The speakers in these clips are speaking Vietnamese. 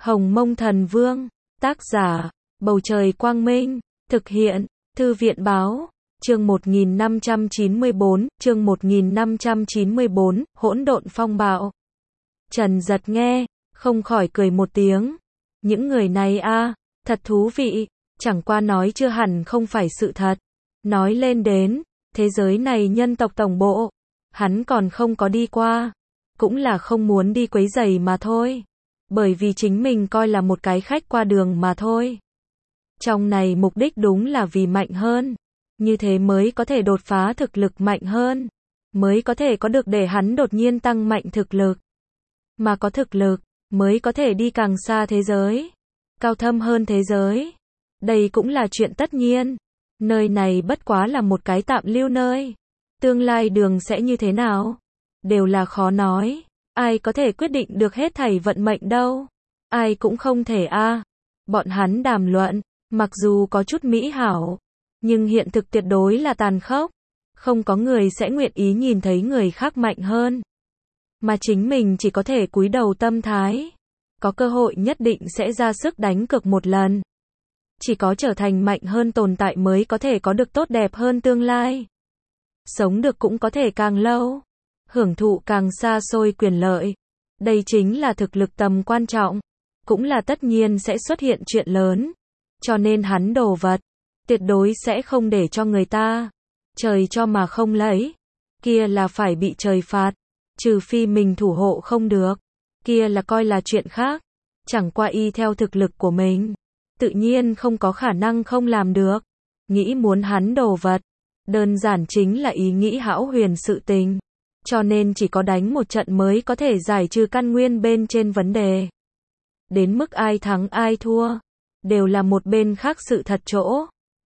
Hồng Mông Thần Vương, tác giả, Bầu Trời Quang Minh, thực hiện, Thư viện Báo, chương 1594, Hỗn Độn Phong Bạo. Trần Giật nghe, không khỏi cười một tiếng. Những người này thật thú vị, chẳng qua nói chưa hẳn không phải sự thật. Nói lên đến, thế giới này nhân tộc tổng bộ, hắn còn không có đi qua, cũng là không muốn đi quấy rầy mà thôi. Bởi vì chính mình coi là một cái khách qua đường mà thôi. Trong này mục đích đúng là vì mạnh hơn, như thế mới có thể đột phá thực lực mạnh hơn, mới có thể có được để hắn đột nhiên tăng mạnh thực lực. Mà có thực lực, mới có thể đi càng xa thế giới, cao thâm hơn thế giới. Đây cũng là chuyện tất nhiên. Nơi này bất quá là một cái tạm lưu nơi. Tương lai đường sẽ như thế nào? Đều là khó nói. Ai có thể quyết định được hết thảy vận mệnh đâu? Ai cũng không thể Bọn hắn đàm luận, mặc dù có chút mỹ hảo, nhưng hiện thực tuyệt đối là tàn khốc. Không có người sẽ nguyện ý nhìn thấy người khác mạnh hơn. Mà chính mình chỉ có thể cúi đầu tâm thái. Có cơ hội nhất định sẽ ra sức đánh cược một lần. Chỉ có trở thành mạnh hơn tồn tại mới có thể có được tốt đẹp hơn tương lai. Sống được cũng có thể càng lâu. Hưởng thụ càng xa xôi quyền lợi. Đây chính là thực lực tầm quan trọng. Cũng là tất nhiên sẽ xuất hiện chuyện lớn. Cho nên hắn đồ vật, tuyệt đối sẽ không để cho người ta. Trời cho mà không lấy. Kia là phải bị trời phạt. Trừ phi mình thủ hộ không được. Kia là coi là chuyện khác. Chẳng qua y theo thực lực của mình. Tự nhiên không có khả năng không làm được. Nghĩ muốn hắn đồ vật. Đơn giản chính là ý nghĩ hão huyền sự tình. Cho nên chỉ có đánh một trận mới có thể giải trừ căn nguyên bên trên vấn đề. Đến mức ai thắng ai thua, đều là một bên khác sự thật chỗ.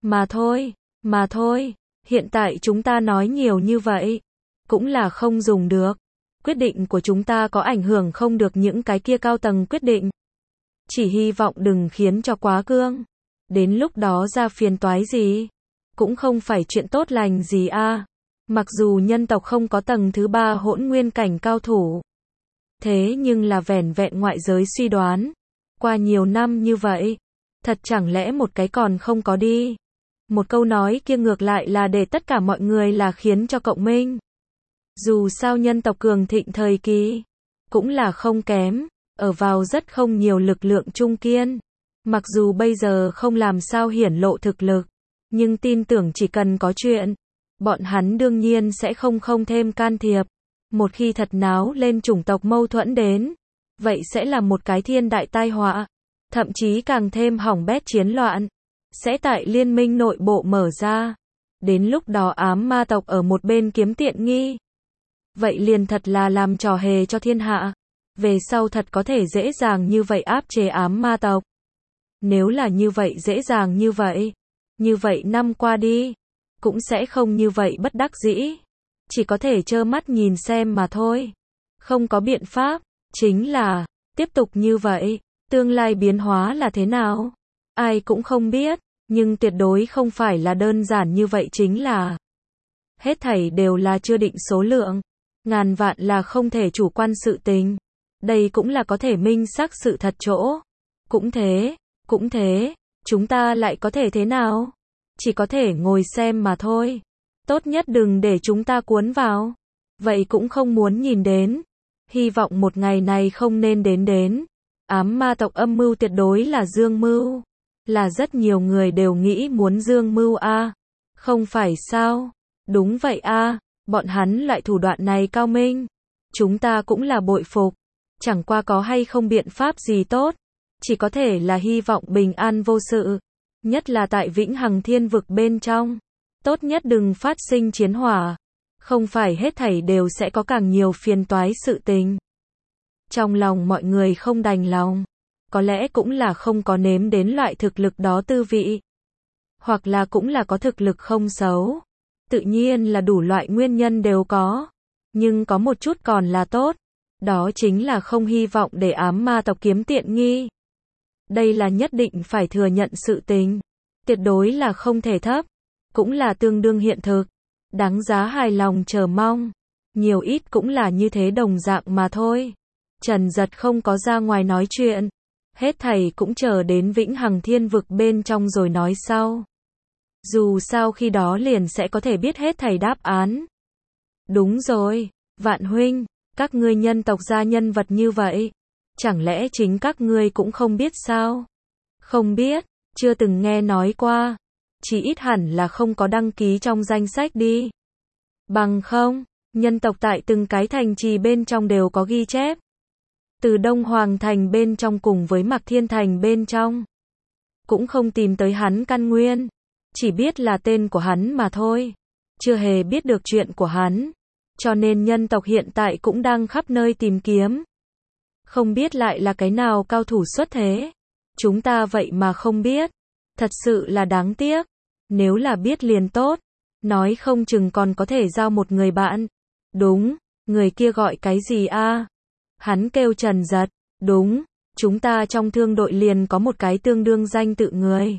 Mà thôi, hiện tại chúng ta nói nhiều như vậy, cũng là không dùng được. Quyết định của chúng ta có ảnh hưởng không được những cái kia cao tầng quyết định. Chỉ hy vọng đừng khiến cho quá cương. Đến lúc đó ra phiền toái gì, cũng không phải chuyện tốt lành gì Mặc dù nhân tộc không có tầng thứ 3 hỗn nguyên cảnh cao thủ. Thế nhưng là vẻn vẹn ngoại giới suy đoán. Qua nhiều năm như vậy, thật chẳng lẽ một cái còn không có đi. Một câu nói kia ngược lại là để tất cả mọi người là khiến cho cộng minh. Dù sao nhân tộc cường thịnh thời kỳ, cũng là không kém, ở vào rất không nhiều lực lượng trung kiên. Mặc dù bây giờ không làm sao hiển lộ thực lực, nhưng tin tưởng chỉ cần có chuyện, bọn hắn đương nhiên sẽ không thêm can thiệp. Một khi thật náo lên chủng tộc mâu thuẫn đến, vậy sẽ là một cái thiên đại tai họa, thậm chí càng thêm hỏng bét chiến loạn, sẽ tại liên minh nội bộ mở ra. Đến lúc đó ám ma tộc ở một bên kiếm tiện nghi. Vậy liền thật là làm trò hề cho thiên hạ. Về sau thật có thể dễ dàng như vậy áp chế ám ma tộc. Nếu là như vậy dễ dàng như vậy năm qua đi, cũng sẽ không như vậy bất đắc dĩ. Chỉ có thể trơ mắt nhìn xem mà thôi. Không có biện pháp, chính là, tiếp tục như vậy, tương lai biến hóa là thế nào? Ai cũng không biết, nhưng tuyệt đối không phải là đơn giản như vậy chính là. Hết thảy đều là chưa định số lượng. Ngàn vạn là không thể chủ quan sự tình. Đây cũng là có thể minh xác sự thật chỗ. Cũng thế, chúng ta lại có thể thế nào? Chỉ có thể ngồi xem mà thôi. Tốt nhất đừng để chúng ta cuốn vào. Vậy cũng không muốn nhìn đến. Hy vọng một ngày này không nên đến. Ám ma tộc âm mưu tuyệt đối là dương mưu. Là rất nhiều người đều nghĩ muốn dương mưu Không phải sao? Đúng vậy bọn hắn loại thủ đoạn này cao minh. Chúng ta cũng là bội phục. Chẳng qua có hay không biện pháp gì tốt. Chỉ có thể là hy vọng bình an vô sự. Nhất là tại vĩnh hằng thiên vực bên trong. Tốt nhất đừng phát sinh chiến hỏa. Không phải hết thảy đều sẽ có càng nhiều phiền toái sự tình. Trong lòng mọi người không đành lòng. Có lẽ cũng là không có nếm đến loại thực lực đó tư vị. Hoặc là cũng là có thực lực không xấu. Tự nhiên là đủ loại nguyên nhân đều có. Nhưng có một chút còn là tốt. Đó chính là không hy vọng để ám ma tộc kiếm tiện nghi. Đây là nhất định phải thừa nhận sự tình. Tuyệt đối là không thể thấp. Cũng là tương đương hiện thực. Đáng giá hài lòng chờ mong. Nhiều ít cũng là như thế đồng dạng mà thôi. Trần Giật không có ra ngoài nói chuyện. Hết thảy cũng chờ đến vĩnh hằng thiên vực bên trong rồi nói sau. Dù sao khi đó liền sẽ có thể biết hết thảy đáp án. Đúng rồi, Vạn huynh, các ngươi nhân tộc gia nhân vật như vậy, chẳng lẽ chính các ngươi cũng không biết sao? Không biết, chưa từng nghe nói qua, chỉ ít hẳn là không có đăng ký trong danh sách đi. Bằng không, nhân tộc tại từng cái thành trì bên trong đều có ghi chép. Từ Đông Hoàng thành bên trong cùng với Mạc Thiên thành bên trong, cũng không tìm tới hắn căn nguyên, chỉ biết là tên của hắn mà thôi, chưa hề biết được chuyện của hắn, cho nên nhân tộc hiện tại cũng đang khắp nơi tìm kiếm. Không biết lại là cái nào cao thủ xuất thế, chúng ta vậy mà không biết, thật sự là đáng tiếc, nếu là biết liền tốt, nói không chừng còn có thể giao một người bạn. Đúng, người kia gọi cái gì a? Hắn kêu Trần Giật, đúng, chúng ta trong thương đội liền có một cái tương đương danh tự người.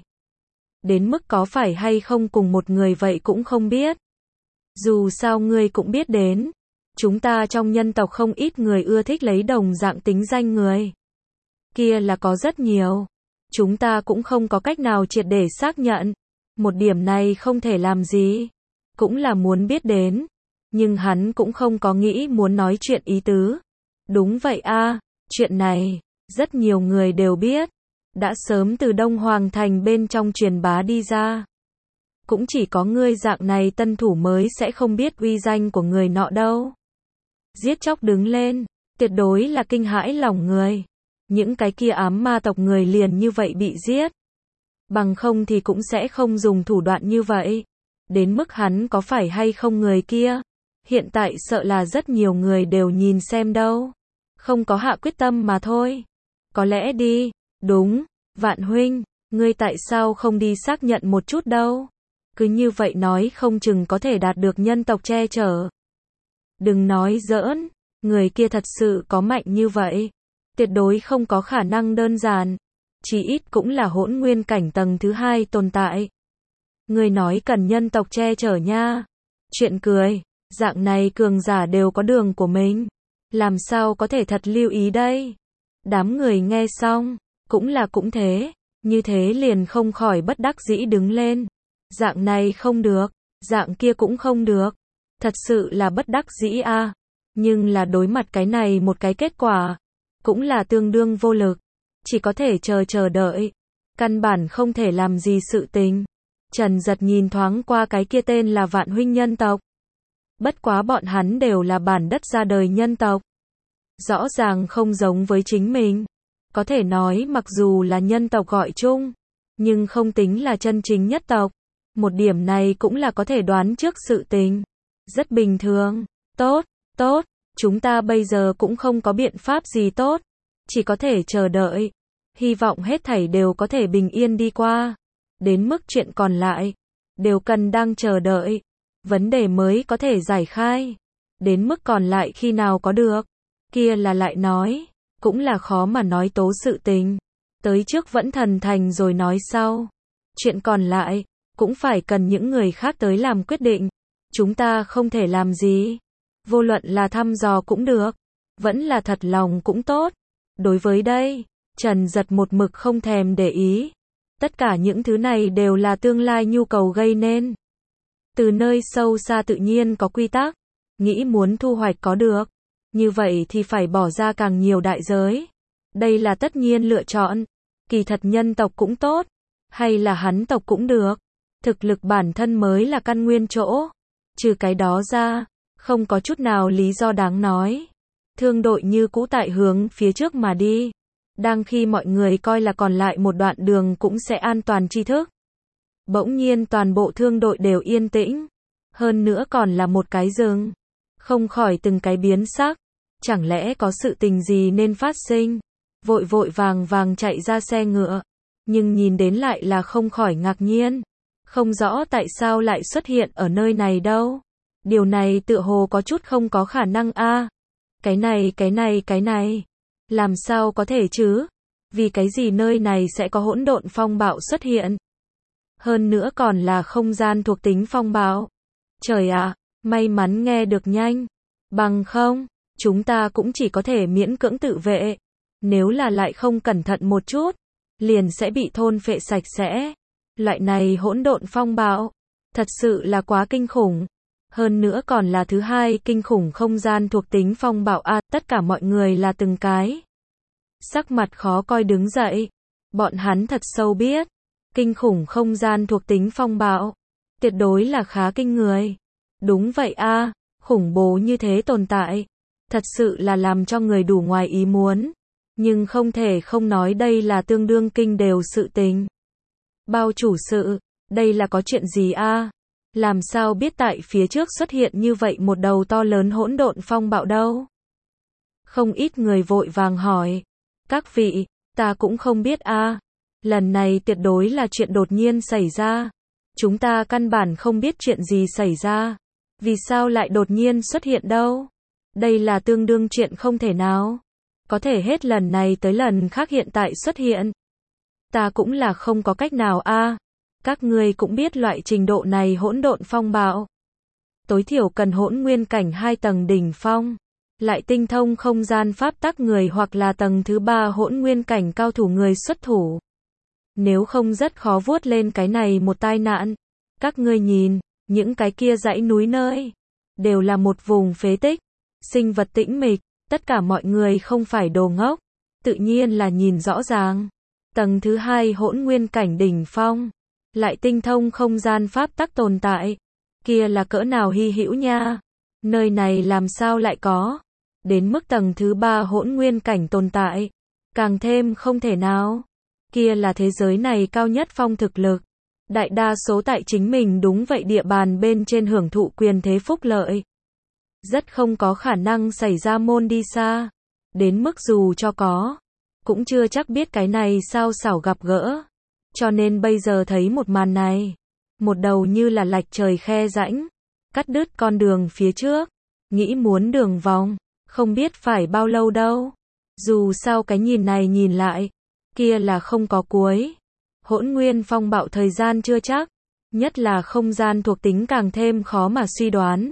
Đến mức có phải hay không cùng một người vậy cũng không biết. Dù sao ngươi cũng biết đến, chúng ta trong nhân tộc không ít người ưa thích lấy đồng dạng tính danh người. Kia là có rất nhiều, chúng ta cũng không có cách nào triệt để xác nhận, một điểm này không thể làm gì, cũng là muốn biết đến, nhưng hắn cũng không có nghĩ muốn nói chuyện ý tứ. Đúng vậy a, chuyện này, rất nhiều người đều biết, đã sớm từ Đông Hoàng thành bên trong truyền bá đi ra. Cũng chỉ có ngươi dạng này tân thủ mới sẽ không biết uy danh của người nọ đâu. Giết chóc đứng lên, tuyệt đối là kinh hãi lòng người. Những cái kia ám ma tộc người liền như vậy bị giết. Bằng không thì cũng sẽ không dùng thủ đoạn như vậy. Đến mức hắn có phải hay không người kia, hiện tại sợ là rất nhiều người đều nhìn xem đâu. Không có hạ quyết tâm mà thôi. Có lẽ đi, đúng, Vạn huynh, ngươi tại sao không đi xác nhận một chút đâu? Cứ như vậy nói không chừng có thể đạt được nhân tộc che chở. Đừng nói giỡn, người kia thật sự có mạnh như vậy. Tuyệt đối không có khả năng đơn giản. Chỉ ít cũng là hỗn nguyên cảnh tầng thứ 2 tồn tại. Người nói cần nhân tộc che chở nha. Chuyện cười, dạng này cường giả đều có đường của mình. Làm sao có thể thật lưu ý đây? Đám người nghe xong, cũng là cũng thế. Như thế liền không khỏi bất đắc dĩ đứng lên. Dạng này không được, dạng kia cũng không được. Thật sự là bất đắc dĩ a. Nhưng là đối mặt cái này một cái kết quả, cũng là tương đương vô lực. Chỉ có thể chờ đợi. Căn bản không thể làm gì sự tình. Trần Giật nhìn thoáng qua cái kia tên là Vạn huynh nhân tộc. Bất quá bọn hắn đều là bản đất ra đời nhân tộc. Rõ ràng không giống với chính mình. Có thể nói mặc dù là nhân tộc gọi chung, nhưng không tính là chân chính nhất tộc. Một điểm này cũng là có thể đoán trước sự tình. Rất bình thường. Tốt, tốt, chúng ta bây giờ cũng không có biện pháp gì tốt. Chỉ có thể chờ đợi. Hy vọng hết thảy đều có thể bình yên đi qua. Đến mức chuyện còn lại, đều cần đang chờ đợi. Vấn đề mới có thể giải khai. Đến mức còn lại khi nào có được. Kia là lại nói. Cũng là khó mà nói tố sự tình. Tới trước vẫn thần thành rồi nói sau. Chuyện còn lại, cũng phải cần những người khác tới làm quyết định. Chúng ta không thể làm gì. Vô luận là thăm dò cũng được. Vẫn là thật lòng cũng tốt. Đối với đây, Trần Giật một mực không thèm để ý. Tất cả những thứ này đều là tương lai nhu cầu gây nên. Từ nơi sâu xa tự nhiên có quy tắc. Nghĩ muốn thu hoạch có được. Như vậy thì phải bỏ ra càng nhiều đại giới. Đây là tất nhiên lựa chọn. Kỳ thật nhân tộc cũng tốt. Hay là hắn tộc cũng được. Thực lực bản thân mới là căn nguyên chỗ. Trừ cái đó ra, không có chút nào lý do đáng nói. Thương đội như cũ tại hướng phía trước mà đi. Đang khi mọi người coi là còn lại một đoạn đường cũng sẽ an toàn tri thức. Bỗng nhiên toàn bộ thương đội đều yên tĩnh. Hơn nữa còn là một cái rừng. Không khỏi từng cái biến sắc. Chẳng lẽ có sự tình gì nên phát sinh? Vội vội vàng chạy ra xe ngựa. Nhưng nhìn đến lại là không khỏi ngạc nhiên. Không rõ tại sao lại xuất hiện ở nơi này đâu. Điều này tựa hồ có chút không có khả năng a. Cái này. Làm sao có thể chứ? Vì cái gì nơi này sẽ có hỗn độn phong bạo xuất hiện? Hơn nữa còn là không gian thuộc tính phong bạo. Trời ạ, may mắn nghe được nhanh. Bằng không, chúng ta cũng chỉ có thể miễn cưỡng tự vệ. Nếu là lại không cẩn thận một chút, liền sẽ bị thôn phệ sạch sẽ. Loại này hỗn độn phong bạo, thật sự là quá kinh khủng. Hơn nữa còn là thứ hai kinh khủng không gian thuộc tính phong bạo a, tất cả mọi người là từng cái sắc mặt khó coi đứng dậy. Bọn hắn thật sâu biết, kinh khủng không gian thuộc tính phong bạo, tuyệt đối là khá kinh người. Đúng vậy a, khủng bố như thế tồn tại, thật sự là làm cho người đủ ngoài ý muốn. Nhưng không thể không nói đây là tương đương kinh đều sự tình. Bao chủ sự, đây là có chuyện gì a? Làm sao biết tại phía trước xuất hiện như vậy một đầu to lớn hỗn độn phong bạo đâu? Không ít người vội vàng hỏi. Các vị, ta cũng không biết a. Lần này tuyệt đối là chuyện đột nhiên xảy ra. Chúng ta căn bản không biết chuyện gì xảy ra. Vì sao lại đột nhiên xuất hiện đâu? Đây là tương đương chuyện không thể nào. Có thể hết lần này tới lần khác hiện tại xuất hiện. Ta cũng là không có cách nào a. Các ngươi cũng biết loại trình độ này hỗn độn phong bạo. Tối thiểu cần hỗn nguyên cảnh 2 tầng đỉnh phong. Lại tinh thông không gian pháp tắc người hoặc là tầng thứ 3 hỗn nguyên cảnh cao thủ người xuất thủ. Nếu không rất khó vuốt lên cái này một tai nạn. Các ngươi nhìn, những cái kia dãy núi nơi, đều là một vùng phế tích, sinh vật tĩnh mịch, tất cả mọi người không phải đồ ngốc, tự nhiên là nhìn rõ ràng. Tầng thứ 2 hỗn nguyên cảnh đỉnh phong, lại tinh thông không gian pháp tắc tồn tại, kia là cỡ nào hy hữu nha. Nơi này làm sao lại có, đến mức tầng thứ 3 hỗn nguyên cảnh tồn tại, càng thêm không thể nào. Kia là thế giới này cao nhất phong thực lực. Đại đa số tại chính mình đúng vậy địa bàn bên trên hưởng thụ quyền thế phúc lợi. Rất không có khả năng xảy ra môn đi xa. Đến mức dù cho có, cũng chưa chắc biết cái này sao xảo gặp gỡ. Cho nên bây giờ thấy một màn này, một đầu như là lạch trời khe rãnh, cắt đứt con đường phía trước, nghĩ muốn đường vòng, không biết phải bao lâu đâu. Dù sao cái nhìn này nhìn lại, kia là không có cuối. Hỗn nguyên phong bạo thời gian chưa chắc, nhất là không gian thuộc tính càng thêm khó mà suy đoán.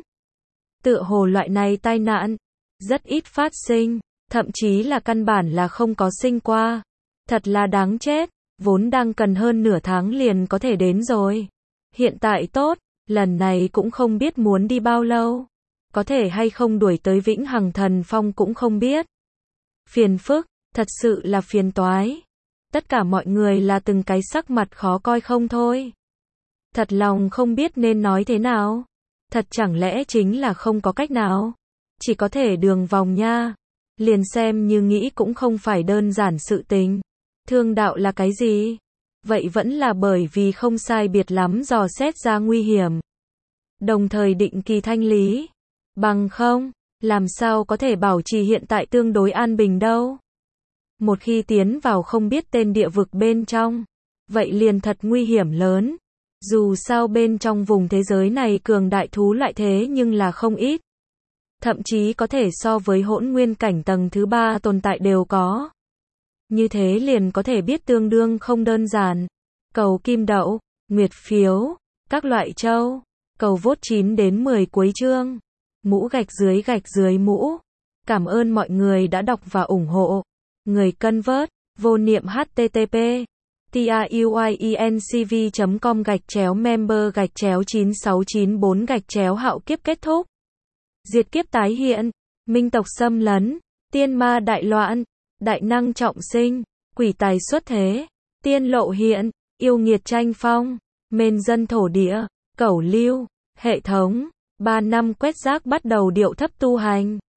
Tựa hồ loại này tai nạn, rất ít phát sinh, thậm chí là căn bản là không có sinh qua. Thật là đáng chết, vốn đang cần hơn nửa tháng liền có thể đến rồi. Hiện tại tốt, lần này cũng không biết muốn đi bao lâu. Có thể hay không đuổi tới Vĩnh Hằng Thần Phong cũng không biết. Phiền phức, thật sự là phiền toái. Tất cả mọi người là từng cái sắc mặt khó coi không thôi. Thật lòng không biết nên nói thế nào. Thật chẳng lẽ chính là không có cách nào. Chỉ có thể đường vòng nha. Liền xem như nghĩ cũng không phải đơn giản sự tình. Thương đạo là cái gì? Vậy vẫn là bởi vì không sai biệt lắm dò xét ra nguy hiểm. Đồng thời định kỳ thanh lý. Bằng không, làm sao có thể bảo trì hiện tại tương đối an bình đâu. Một khi tiến vào không biết tên địa vực bên trong, vậy liền thật nguy hiểm lớn. Dù sao bên trong vùng thế giới này cường đại thú loại thế nhưng là không ít. Thậm chí có thể so với hỗn nguyên cảnh tầng thứ 3 tồn tại đều có. Như thế liền có thể biết tương đương không đơn giản. Cầu kim đậu, nguyệt phiếu, các loại châu, cầu vote 9 đến 10 cuối chương. Mũ gạch dưới mũ. Cảm ơn mọi người đã đọc và ủng hộ. Người cân vớt, vô niệm http tiuyencv.com/member/9694 hạo kiếp kết thúc. Diệt kiếp tái hiện, minh tộc xâm lấn, tiên ma đại loạn, đại năng trọng sinh, quỷ tài xuất thế, tiên lộ hiện, yêu nghiệt tranh phong, mên dân thổ địa, cẩu lưu, hệ thống, 3 năm quét rác bắt đầu điệu thấp tu hành.